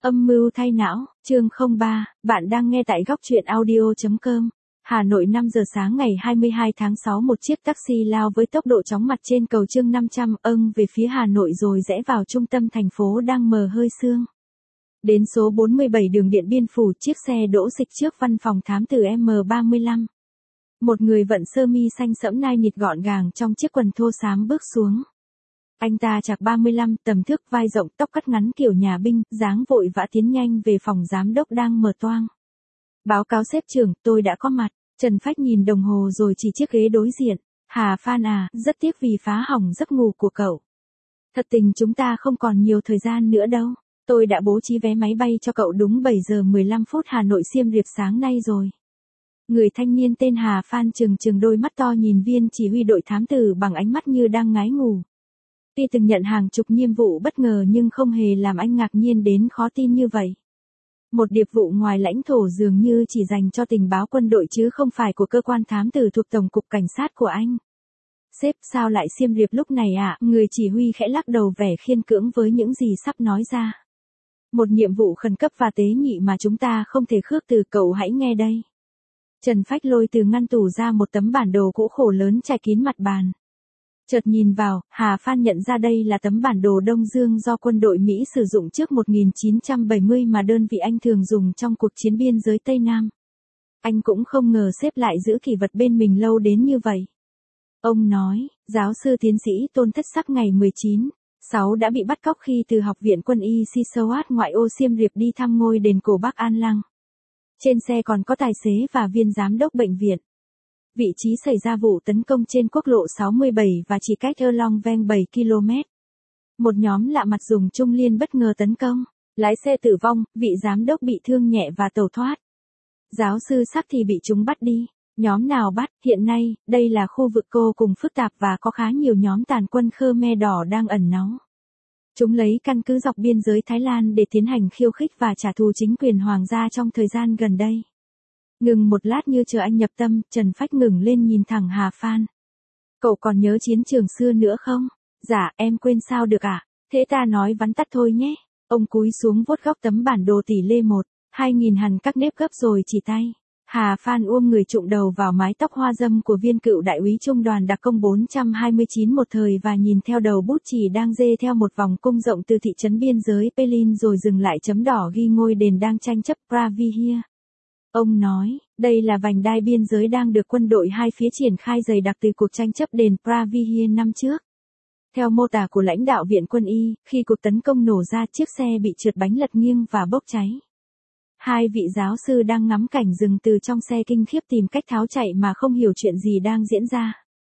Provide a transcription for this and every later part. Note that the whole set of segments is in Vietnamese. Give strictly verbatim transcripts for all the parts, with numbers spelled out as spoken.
Âm mưu thay não, chương không ba, bạn đang nghe tại góc truyện audio chấm com. Hà Nội năm giờ sáng ngày hai mươi hai tháng sáu, một chiếc taxi lao với tốc độ chóng mặt trên cầu Chương năm trăm âng về phía Hà Nội rồi rẽ vào trung tâm thành phố đang mờ hơi sương. Đến số bốn mươi bảy đường Điện Biên Phủ, chiếc xe đỗ xịch trước văn phòng thám tử M ba mươi lăm. Một người vận sơ mi xanh sẫm nai nịt gọn gàng trong chiếc quần thô xám bước xuống. Anh ta chạc ba mươi lăm, tầm thước, vai rộng, tóc cắt ngắn kiểu nhà binh, dáng vội vã tiến nhanh về phòng giám đốc đang mở toang. Báo cáo sếp trưởng, tôi đã có mặt. Trần Phách nhìn đồng hồ rồi chỉ chiếc ghế đối diện. Hà Phan à, rất tiếc vì phá hỏng giấc ngủ của cậu. Thật tình chúng ta không còn nhiều thời gian nữa đâu. Tôi đã bố trí vé máy bay cho cậu đúng bảy giờ mười lăm phút Hà Nội Siem Reap sáng nay rồi. Người thanh niên tên Hà Phan trừng trừng đôi mắt to nhìn viên chỉ huy đội thám tử bằng ánh mắt như đang ngái ngủ. Tuy từng nhận hàng chục nhiệm vụ bất ngờ nhưng không hề làm anh ngạc nhiên đến khó tin như vậy. Một điệp vụ ngoài lãnh thổ dường như chỉ dành cho tình báo quân đội chứ không phải của cơ quan thám tử thuộc Tổng cục Cảnh sát của anh. Sếp, sao lại Siem Reap lúc này ạ? À? Người chỉ huy khẽ lắc đầu vẻ khiên cưỡng với những gì sắp nói ra. Một nhiệm vụ khẩn cấp và tế nhị mà chúng ta không thể khước từ, cậu hãy nghe đây. Trần Phách lôi từ ngăn tủ ra một tấm bản đồ cũ khổ lớn trải kín mặt bàn. Chợt nhìn vào, Hà Phan nhận ra đây là tấm bản đồ Đông Dương do quân đội Mỹ sử dụng trước một nghìn chín trăm bảy mươi mà đơn vị anh thường dùng trong cuộc chiến biên giới Tây Nam. Anh cũng không ngờ sếp lại giữ kỷ vật bên mình lâu đến như vậy. Ông nói, giáo sư tiến sĩ Tôn Thất Sắc ngày mười chín sáu đã bị bắt cóc khi từ Học viện Quân y Sisoat ngoại ô Siem Reap đi thăm ngôi đền cổ Bắc An Lăng. Trên xe còn có tài xế và viên giám đốc bệnh viện. Vị trí xảy ra vụ tấn công trên quốc lộ sáu mươi bảy và chỉ cách Erlong Veng bảy ki lô mét. Một nhóm lạ mặt dùng Trung Liên bất ngờ tấn công, lái xe tử vong, vị giám đốc bị thương nhẹ và tẩu thoát. Giáo sư Sắc thì bị chúng bắt đi. Nhóm nào bắt? Hiện nay, đây là khu vực vô cùng phức tạp và có khá nhiều nhóm tàn quân Khmer Đỏ đang ẩn náu. Chúng lấy căn cứ dọc biên giới Thái Lan để tiến hành khiêu khích và trả thù chính quyền hoàng gia trong thời gian gần đây. Ngừng một lát như chờ anh nhập tâm, Trần Phách ngừng lên nhìn thẳng Hà Phan. Cậu còn nhớ chiến trường xưa nữa không? Dạ, em quên sao được ạ. À? Thế ta nói vắn tắt thôi nhé. Ông cúi xuống vuốt góc tấm bản đồ tỷ lệ một, hai nghìn hằn các nếp gấp rồi chỉ tay. Hà Phan ôm người trụng đầu vào mái tóc hoa dâm của viên cựu đại úy trung đoàn đặc công bốn trăm hai mươi chín một thời và nhìn theo đầu bút chì đang dê theo một vòng cung rộng từ thị trấn biên giới Pelin rồi dừng lại chấm đỏ ghi ngôi đền đang tranh chấp Pravihia. Ông nói, đây là vành đai biên giới đang được quân đội hai phía triển khai dày đặc từ cuộc tranh chấp đền Pravihia năm trước. Theo mô tả của lãnh đạo Viện Quân y, khi cuộc tấn công nổ ra chiếc xe bị trượt bánh lật nghiêng và bốc cháy. Hai vị giáo sư đang ngắm cảnh rừng từ trong xe kinh khiếp tìm cách tháo chạy mà không hiểu chuyện gì đang diễn ra.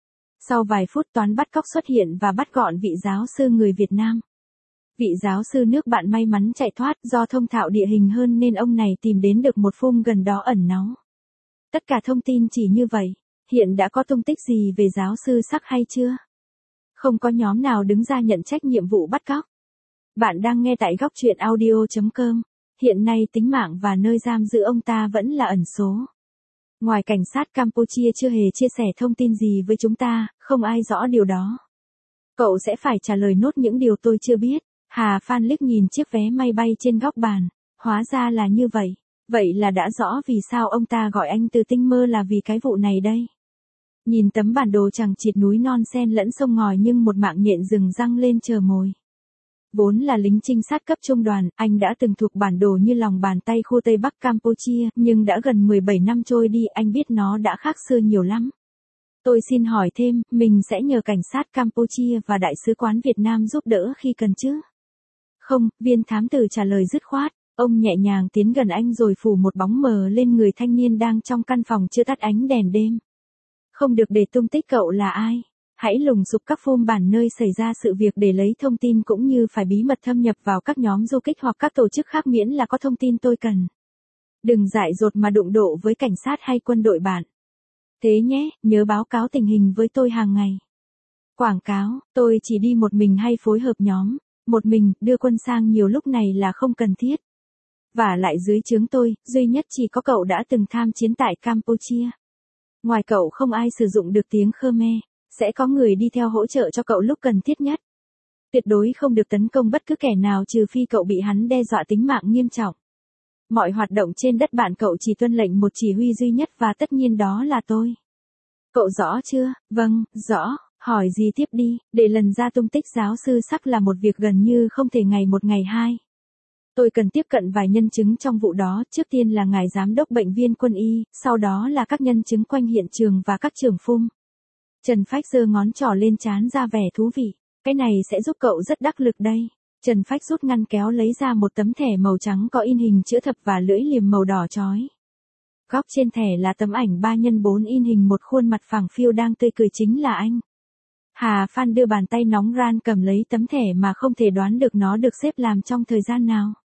Sau vài phút toán bắt cóc xuất hiện và bắt gọn vị giáo sư người Việt Nam. Vị giáo sư nước bạn may mắn chạy thoát do thông thạo địa hình hơn nên ông này tìm đến được một phum gần đó ẩn náu. Tất cả thông tin chỉ như vậy. Hiện đã có tung tích gì về giáo sư Sắc hay chưa? Không có nhóm nào đứng ra nhận trách nhiệm vụ bắt cóc. Bạn đang nghe tại góc truyện audio chấm com. Hiện nay tính mạng và nơi giam giữ ông ta vẫn là ẩn số. Ngoài cảnh sát Campuchia chưa hề chia sẻ thông tin gì với chúng ta, không ai rõ điều đó. Cậu sẽ phải trả lời nốt những điều tôi chưa biết. Hà Phan liếc nhìn chiếc vé máy bay trên góc bàn. Hóa ra là như vậy. Vậy là đã rõ vì sao ông ta gọi anh từ tinh mơ là vì cái vụ này đây. Nhìn tấm bản đồ chằng chịt núi non sen lẫn sông ngòi nhưng một mạng nhện rừng răng lên chờ mồi. Vốn là lính trinh sát cấp trung đoàn, anh đã từng thuộc bản đồ như lòng bàn tay khu Tây Bắc Campuchia, nhưng đã gần mười bảy năm trôi đi anh biết nó đã khác xưa nhiều lắm. Tôi xin hỏi thêm, mình sẽ nhờ cảnh sát Campuchia và Đại sứ quán Việt Nam giúp đỡ khi cần chứ? Không, viên thám tử trả lời dứt khoát. Ông nhẹ nhàng tiến gần anh rồi phủ một bóng mờ lên người thanh niên đang trong căn phòng chưa tắt ánh đèn đêm. Không được để tung tích cậu là ai. Hãy lùng sục các phôm bản nơi xảy ra sự việc để lấy thông tin cũng như phải bí mật thâm nhập vào các nhóm du kích hoặc các tổ chức khác miễn là có thông tin tôi cần. Đừng dại dột mà đụng độ với cảnh sát hay quân đội bạn. Thế nhé, nhớ báo cáo tình hình với tôi hàng ngày. Quảng cáo, tôi chỉ đi một mình hay phối hợp nhóm. Một mình, đưa quân sang nhiều lúc này là không cần thiết. Và lại dưới trướng tôi, duy nhất chỉ có cậu đã từng tham chiến tại Campuchia. Ngoài cậu không ai sử dụng được tiếng Khmer. Sẽ có người đi theo hỗ trợ cho cậu lúc cần thiết nhất. Tuyệt đối không được tấn công bất cứ kẻ nào trừ phi cậu bị hắn đe dọa tính mạng nghiêm trọng. Mọi hoạt động trên đất bạn cậu chỉ tuân lệnh một chỉ huy duy nhất và tất nhiên đó là tôi. Cậu rõ chưa? Vâng, rõ. Hỏi gì tiếp đi, để lần ra tung tích giáo sư Sắc là một việc gần như không thể ngày một ngày hai. Tôi cần tiếp cận vài nhân chứng trong vụ đó, trước tiên là ngài giám đốc bệnh viên quân y, sau đó là các nhân chứng quanh hiện trường và các trưởng phum. Trần Phách giơ ngón trỏ lên trán ra vẻ thú vị, cái này sẽ giúp cậu rất đắc lực đây. Trần Phách rút ngăn kéo lấy ra một tấm thẻ màu trắng có in hình chữ thập và lưỡi liềm màu đỏ chói. Góc trên thẻ là tấm ảnh ba nhân bốn in hình một khuôn mặt phẳng phiu đang tươi cười, chính là anh. Hà Phan đưa bàn tay nóng ran cầm lấy tấm thẻ mà không thể đoán được nó được xếp làm trong thời gian nào.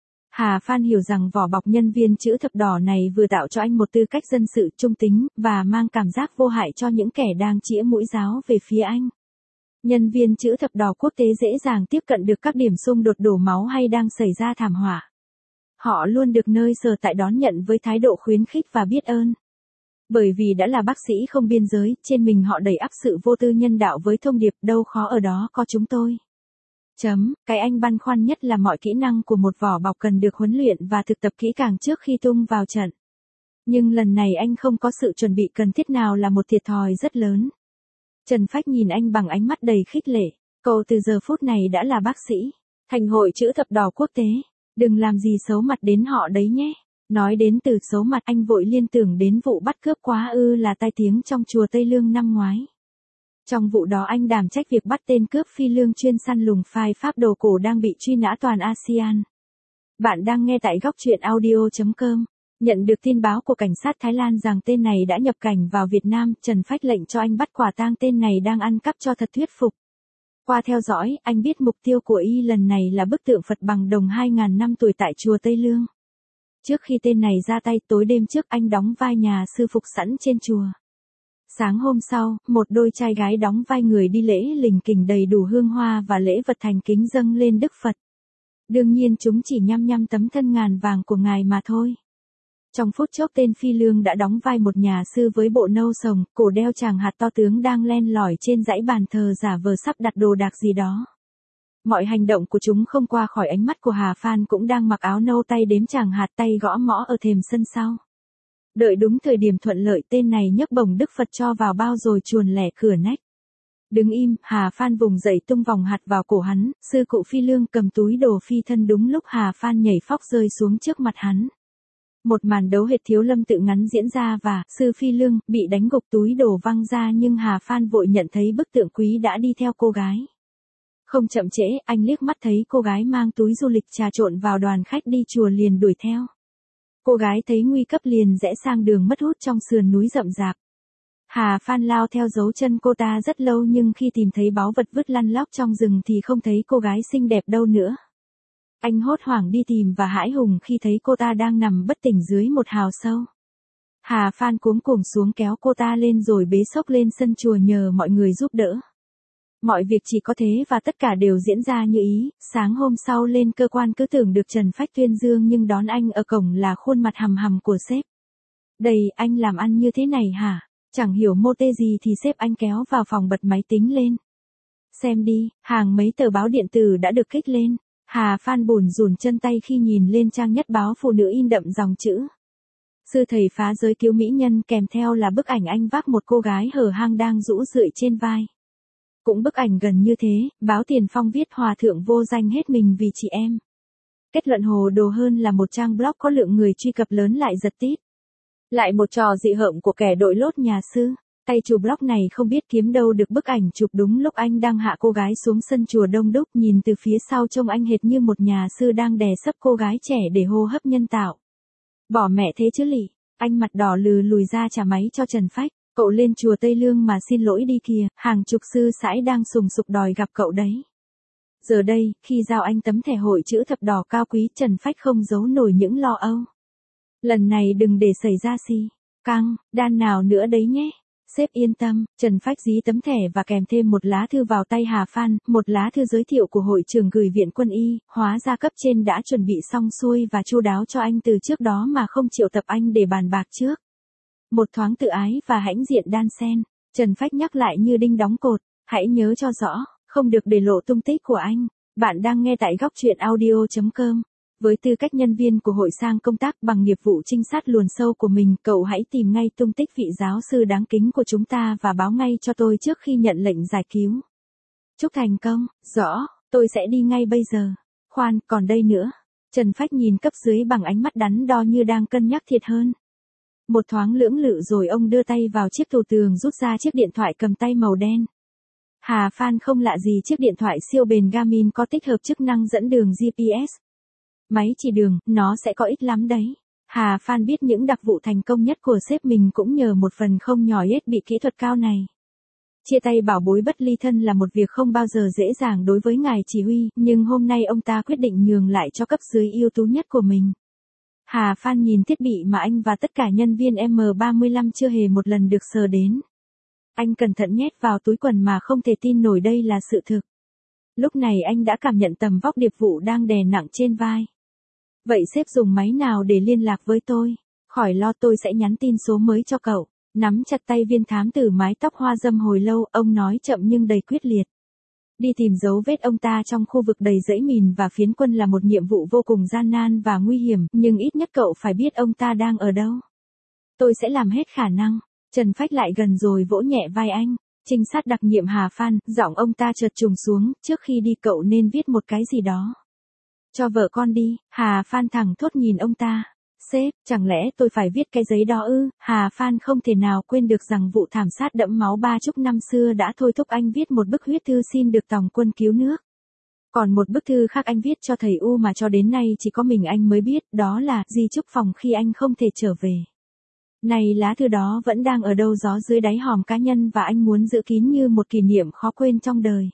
Hà Phan hiểu rằng vỏ bọc nhân viên chữ thập đỏ này vừa tạo cho anh một tư cách dân sự trung tính, và mang cảm giác vô hại cho những kẻ đang chĩa mũi giáo về phía anh. Nhân viên chữ thập đỏ quốc tế dễ dàng tiếp cận được các điểm xung đột đổ máu hay đang xảy ra thảm họa. Họ luôn được nơi sở tại đón nhận với thái độ khuyến khích và biết ơn. Bởi vì đã là bác sĩ không biên giới, trên mình họ đầy ắp sự vô tư nhân đạo với thông điệp đâu khó ở đó có chúng tôi. Chấm, cái anh băn khoăn nhất là mọi kỹ năng của một vỏ bọc cần được huấn luyện và thực tập kỹ càng trước khi tung vào trận. Nhưng lần này anh không có sự chuẩn bị cần thiết nào là một thiệt thòi rất lớn. Trần Phách nhìn anh bằng ánh mắt đầy khích lệ, cậu từ giờ phút này đã là bác sĩ, thành hội chữ thập đỏ quốc tế, đừng làm gì xấu mặt đến họ đấy nhé. Nói đến từ xấu mặt anh vội liên tưởng đến vụ bắt cướp quá ư là tai tiếng trong chùa Tây Lương năm ngoái. Trong vụ đó anh đảm trách việc bắt tên cướp phi lương chuyên săn lùng phai pháp đồ cổ đang bị truy nã toàn a sê an. Bạn đang nghe tại góc truyện audio chấm com. Nhận được tin báo của cảnh sát Thái Lan rằng tên này đã nhập cảnh vào Việt Nam, Trần Phách lệnh cho anh bắt quả tang tên này đang ăn cắp cho thật thuyết phục. Qua theo dõi, anh biết mục tiêu của y lần này là bức tượng Phật bằng đồng hai nghìn năm tuổi tại chùa Tây Lương. Trước khi tên này ra tay, tối đêm trước anh đóng vai nhà sư phục sẵn trên chùa. Sáng hôm sau, một đôi trai gái đóng vai người đi lễ lình kình đầy đủ hương hoa và lễ vật thành kính dâng lên Đức Phật. Đương nhiên chúng chỉ nhăm nhăm tấm thân ngàn vàng của ngài mà thôi. Trong phút chốc tên phi lương đã đóng vai một nhà sư với bộ nâu sồng, cổ đeo tràng hạt to tướng đang len lỏi trên dãy bàn thờ giả vờ sắp đặt đồ đạc gì đó. Mọi hành động của chúng không qua khỏi ánh mắt của Hà Phan cũng đang mặc áo nâu, tay đếm tràng hạt, tay gõ mõ ở thềm sân sau. Đợi đúng thời điểm thuận lợi, tên này nhấc bổng Đức Phật cho vào bao rồi chuồn lẻ cửa nách. Đứng im, Hà Phan vùng dậy tung vòng hạt vào cổ hắn, sư cụ phi lương cầm túi đồ phi thân đúng lúc Hà Phan nhảy phóc rơi xuống trước mặt hắn. Một màn đấu hệt Thiếu Lâm tự ngắn diễn ra và sư phi lương bị đánh gục, túi đồ văng ra, nhưng Hà Phan vội nhận thấy bức tượng quý đã đi theo cô gái. Không chậm trễ, anh liếc mắt thấy cô gái mang túi du lịch trà trộn vào đoàn khách đi chùa liền đuổi theo. Cô gái thấy nguy cấp liền rẽ sang đường mất hút trong sườn núi rậm rạp. Hà Phan lao theo dấu chân cô ta rất lâu, nhưng khi tìm thấy báu vật vứt lăn lóc trong rừng thì không thấy cô gái xinh đẹp đâu nữa. Anh hốt hoảng đi tìm và hãi hùng khi thấy cô ta đang nằm bất tỉnh dưới một hào sâu. Hà Phan cuống cuồng xuống kéo cô ta lên rồi bế xốc lên sân chùa nhờ mọi người giúp đỡ. Mọi việc chỉ có thế và tất cả đều diễn ra như ý. Sáng hôm sau lên cơ quan cứ tưởng được Trần Phách tuyên dương, nhưng đón anh ở cổng là khuôn mặt hầm hầm của sếp. Đây, anh làm ăn như thế này hả? Chẳng hiểu mô tê gì thì sếp anh kéo vào phòng bật máy tính lên. Xem đi, hàng mấy tờ báo điện tử đã được kích lên. Hà Phan bủn rủn chân tay khi nhìn lên trang nhất báo Phụ Nữ in đậm dòng chữ: Sư thầy phá giới cứu mỹ nhân, kèm theo là bức ảnh anh vác một cô gái hở hang đang rũ rượi trên vai. Cũng bức ảnh gần như thế, báo Tiền Phong viết hòa thượng vô danh hết mình vì chị em. Kết luận hồ đồ hơn là một trang blog có lượng người truy cập lớn lại giật tít. Lại một trò dị hợm của kẻ đội lốt nhà sư. Tay chủ blog này không biết kiếm đâu được bức ảnh chụp đúng lúc anh đang hạ cô gái xuống sân chùa đông đúc, nhìn từ phía sau trông anh hệt như một nhà sư đang đè sấp cô gái trẻ để hô hấp nhân tạo. Bỏ mẹ thế chứ lỉ, anh mặt đỏ lừ lùi ra trả máy cho Trần Phách. Cậu lên chùa Tây Lương mà xin lỗi đi kìa, hàng chục sư sãi đang sùng sục đòi gặp cậu đấy. Giờ đây, khi giao anh tấm thẻ hội chữ thập đỏ cao quý, Trần Phách không giấu nổi những lo âu. Lần này đừng để xảy ra xì căng đan nào nữa đấy nhé. Sếp yên tâm. Trần Phách dí tấm thẻ và kèm thêm một lá thư vào tay Hà Phan, một lá thư giới thiệu của hội trưởng gửi viện quân y, hóa ra cấp trên đã chuẩn bị xong xuôi và chu đáo cho anh từ trước đó mà không triệu tập anh để bàn bạc trước. Một thoáng tự ái và hãnh diện đan xen, Trần Phách nhắc lại như đinh đóng cột, hãy nhớ cho rõ, Không được để lộ tung tích của anh. Bạn đang nghe tại góc truyện audio chấm com. Với tư cách nhân viên của hội sang công tác bằng nghiệp vụ trinh sát luồn sâu của mình, cậu hãy tìm ngay tung tích vị giáo sư đáng kính của chúng ta và báo ngay cho tôi trước khi nhận lệnh giải cứu. Chúc thành công. Rõ, tôi sẽ đi ngay bây giờ. Khoan, còn đây nữa. Trần Phách nhìn cấp dưới bằng ánh mắt đắn đo như đang cân nhắc thiệt hơn. Một thoáng lưỡng lự rồi ông đưa tay vào chiếc tủ tường rút ra chiếc điện thoại cầm tay màu đen. Hà Phan không lạ gì chiếc điện thoại siêu bền Garmin có tích hợp chức năng dẫn đường giê pê ét. Máy chỉ đường, nó sẽ có ích lắm đấy. Hà Phan biết những đặc vụ thành công nhất của sếp mình cũng nhờ một phần không nhỏ ít bị kỹ thuật cao này. Chia tay bảo bối bất ly thân là một việc không bao giờ dễ dàng đối với ngài chỉ huy, nhưng hôm nay ông ta quyết định nhường lại cho cấp dưới ưu tú nhất của mình. Hà Phan nhìn thiết bị mà anh và tất cả nhân viên M ba mươi lăm chưa hề một lần được sờ đến. Anh cẩn thận nhét vào túi quần mà không thể tin nổi đây là sự thực. Lúc này anh đã cảm nhận tầm vóc điệp vụ đang đè nặng trên vai. Vậy sếp dùng máy nào để liên lạc với tôi? Khỏi lo, tôi sẽ nhắn tin số mới cho cậu. Nắm chặt tay viên thám tử mái tóc hoa dâm hồi lâu, ông nói chậm nhưng đầy quyết liệt. Đi tìm dấu vết ông ta trong khu vực đầy rẫy mìn và phiến quân là một nhiệm vụ vô cùng gian nan và nguy hiểm, nhưng ít nhất cậu phải biết ông ta đang ở đâu. Tôi sẽ làm hết khả năng. Trần Phách lại gần rồi vỗ nhẹ vai anh. Trinh sát đặc nhiệm Hà Phan, giọng ông ta chợt trùng xuống, trước khi đi cậu nên viết một cái gì đó. Cho vợ con đi. Hà Phan thẳng thốt nhìn ông ta. Sếp, chẳng lẽ tôi phải viết cái giấy đó ư? Hà Phan không thể nào quên được rằng vụ thảm sát đẫm máu ba chục năm xưa đã thôi thúc anh viết một bức huyết thư xin được tòng quân cứu nước. Còn một bức thư khác anh viết cho thầy U mà cho đến nay chỉ có mình anh mới biết, đó là di chúc phòng khi anh không thể trở về. Này, lá thư đó vẫn đang ở đâu gió dưới đáy hòm cá nhân và anh muốn giữ kín như một kỷ niệm khó quên trong đời.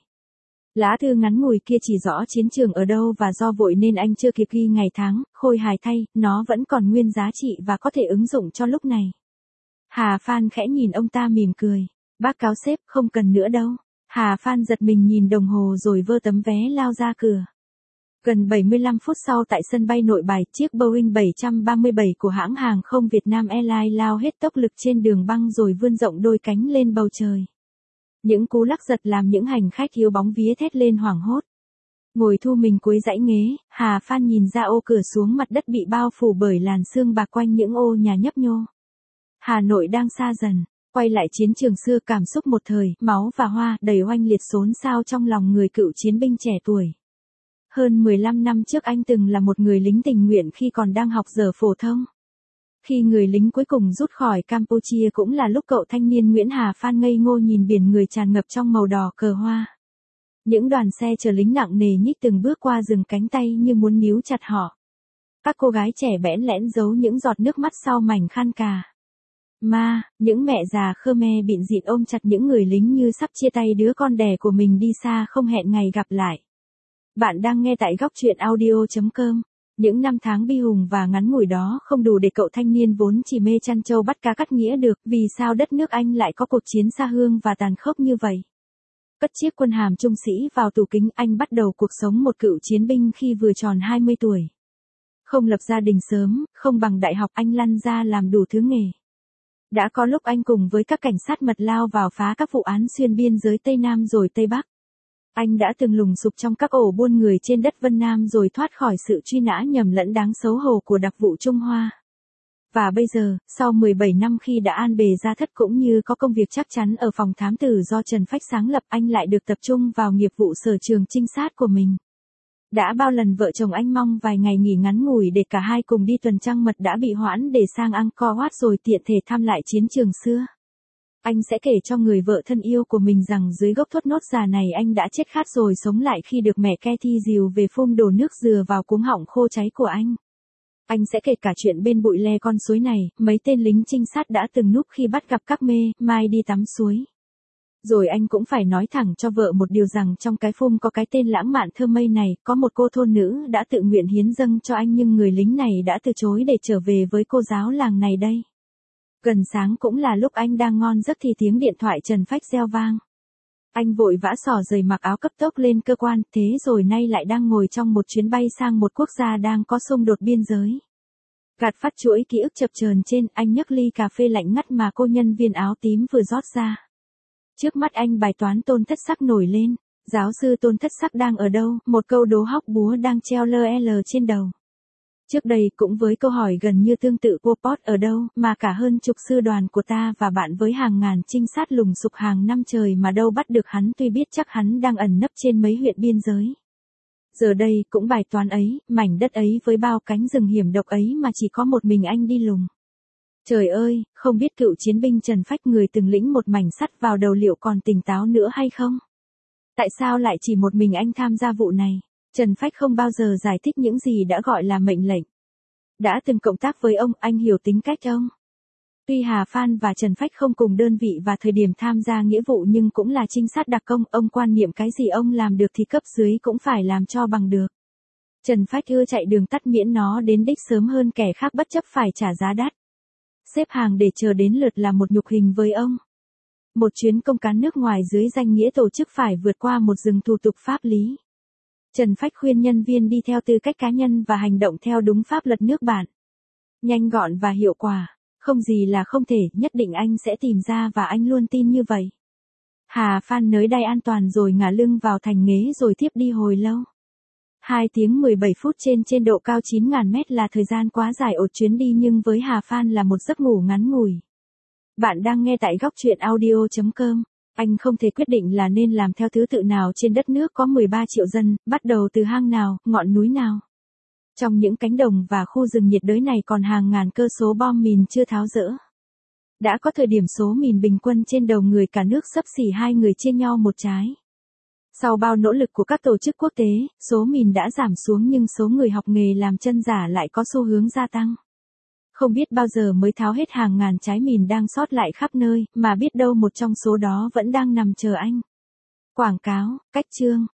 Lá thư ngắn ngủi kia chỉ rõ chiến trường ở đâu và do vội nên anh chưa kịp ghi ngày tháng, khôi hài thay, nó vẫn còn nguyên giá trị và có thể ứng dụng cho lúc này. Hà Phan khẽ nhìn ông ta mỉm cười. Bác cáo sếp, không cần nữa đâu. Hà Phan giật mình nhìn đồng hồ rồi vơ tấm vé lao ra cửa. Gần bảy mươi lăm phút sau tại sân bay Nội Bài, chiếc Boeing bảy ba bảy của hãng hàng không Việt Nam Airlines lao hết tốc lực trên đường băng rồi vươn rộng đôi cánh lên bầu trời. Những cú lắc giật làm những hành khách thiếu bóng vía thét lên hoảng hốt. Ngồi thu mình cuối dãy ghế, Hà Phan nhìn ra ô cửa xuống mặt đất bị bao phủ bởi làn sương bạc quanh những ô nhà nhấp nhô. Hà Nội đang xa dần, quay lại chiến trường xưa, cảm xúc một thời, máu và hoa đầy oanh liệt xốn xao trong lòng người cựu chiến binh trẻ tuổi. Hơn mười lăm năm trước anh từng là một người lính tình nguyện khi còn đang học giờ phổ thông. Khi người lính cuối cùng rút khỏi Campuchia cũng là lúc cậu thanh niên Nguyễn Hà Phan ngây ngô nhìn biển người tràn ngập trong màu đỏ cờ hoa. Những đoàn xe chở lính nặng nề nhích từng bước qua rừng cánh tay như muốn níu chặt họ. Các cô gái trẻ bẽn lẽn giấu những giọt nước mắt sau mảnh khăn cà. Ma, những mẹ già Khmer bịn dịn ôm chặt những người lính như sắp chia tay đứa con đẻ của mình đi xa không hẹn ngày gặp lại. Bạn đang nghe tại góc truyện audio chấm com. Những năm tháng bi hùng và ngắn ngủi đó không đủ để cậu thanh niên vốn chỉ mê chăn trâu bắt cá cắt nghĩa được vì sao đất nước anh lại có cuộc chiến xa hương và tàn khốc như vậy. Cất chiếc quân hàm trung sĩ vào tủ kính, anh bắt đầu cuộc sống một cựu chiến binh khi vừa tròn hai mươi tuổi. Không lập gia đình sớm, không bằng đại học, anh lăn ra làm đủ thứ nghề. Đã có lúc anh cùng với các cảnh sát mật lao vào phá các vụ án xuyên biên giới Tây Nam rồi Tây Bắc. Anh đã từng lùng sục trong các ổ buôn người trên đất Vân Nam rồi thoát khỏi sự truy nã nhầm lẫn đáng xấu hổ của đặc vụ Trung Hoa. Và bây giờ, sau mười bảy năm khi đã an bề gia thất cũng như có công việc chắc chắn ở phòng thám tử do Trần Phách sáng lập, anh lại được tập trung vào nghiệp vụ sở trường trinh sát của mình. Đã bao lần vợ chồng anh mong vài ngày nghỉ ngắn ngủi để cả hai cùng đi tuần trăng mật đã bị hoãn để sang Angkor Wat rồi tiện thể thăm lại chiến trường xưa. Anh sẽ kể cho người vợ thân yêu của mình rằng dưới gốc thốt nốt già này anh đã chết khát rồi sống lại khi được mẹ Cathy dìu về phun đổ nước dừa vào cuống họng khô cháy của anh. Anh sẽ kể cả chuyện bên bụi le con suối này, mấy tên lính trinh sát đã từng núp khi bắt gặp các mê, mai đi tắm suối. Rồi anh cũng phải nói thẳng cho vợ một điều rằng trong cái phum có cái tên lãng mạn thơ mây này, có một cô thôn nữ đã tự nguyện hiến dâng cho anh nhưng người lính này đã từ chối để trở về với cô giáo làng này đây. Gần sáng cũng là lúc anh đang ngon giấc thì tiếng điện thoại Trần Phách reo vang. Anh vội vã xỏ giày mặc áo cấp tốc lên cơ quan, thế rồi nay lại đang ngồi trong một chuyến bay sang một quốc gia đang có xung đột biên giới. Gạt phát chuỗi ký ức chập chờn trên, anh nhấc ly cà phê lạnh ngắt mà cô nhân viên áo tím vừa rót ra. Trước mắt anh bài toán tôn thất sắc nổi lên. Giáo sư Tôn thất sắc đang ở đâu, một câu đố hóc búa đang treo lơ lờ trên đầu. Trước đây cũng với câu hỏi gần như tương tự Pol Pot ở đâu, mà cả hơn chục sư đoàn của ta và bạn với hàng ngàn trinh sát lùng sục hàng năm trời mà đâu bắt được hắn, tuy biết chắc hắn đang ẩn nấp trên mấy huyện biên giới. Giờ đây cũng bài toán ấy, mảnh đất ấy với bao cánh rừng hiểm độc ấy mà chỉ có một mình anh đi lùng. Trời ơi, không biết cựu chiến binh Trần Phách người từng lĩnh một mảnh sắt vào đầu liệu còn tỉnh táo nữa hay không? Tại sao lại chỉ một mình anh tham gia vụ này? Trần Phách không bao giờ giải thích những gì đã gọi là mệnh lệnh. Đã từng cộng tác với ông, anh hiểu tính cách ông. Tuy Hà Phan và Trần Phách không cùng đơn vị và thời điểm tham gia nghĩa vụ nhưng cũng là trinh sát đặc công, ông quan niệm cái gì ông làm được thì cấp dưới cũng phải làm cho bằng được. Trần Phách ưa chạy đường tắt miễn nó đến đích sớm hơn kẻ khác bất chấp phải trả giá đắt. Xếp hàng để chờ đến lượt là một nhục hình với ông. Một chuyến công cán nước ngoài dưới danh nghĩa tổ chức phải vượt qua một rừng thủ tục pháp lý. Trần Phách khuyên nhân viên đi theo tư cách cá nhân và hành động theo đúng pháp luật nước bạn. Nhanh gọn và hiệu quả, không gì là không thể, nhất định anh sẽ tìm ra và anh luôn tin như vậy. Hà Phan nới đai an toàn rồi ngả lưng vào thành ghế rồi tiếp đi hồi lâu. hai tiếng mười bảy phút trên trên độ cao chín nghìn mét là thời gian quá dài ở chuyến đi nhưng với Hà Phan là một giấc ngủ ngắn ngủi. Bạn đang nghe tại góc truyện audio chấm com. Anh không thể quyết định là nên làm theo thứ tự nào trên đất nước có mười ba triệu dân, bắt đầu từ hang nào, ngọn núi nào. Trong những cánh đồng và khu rừng nhiệt đới này còn hàng ngàn cơ số bom mìn chưa tháo dỡ. Đã có thời điểm số mìn bình quân trên đầu người cả nước xấp xỉ hai người chia nhau một trái. Sau bao nỗ lực của các tổ chức quốc tế, số mìn đã giảm xuống nhưng số người học nghề làm chân giả lại có xu hướng gia tăng. Không biết bao giờ mới tháo hết hàng ngàn trái mìn đang sót lại khắp nơi, mà biết đâu một trong số đó vẫn đang nằm chờ anh. Quảng cáo, cách chương,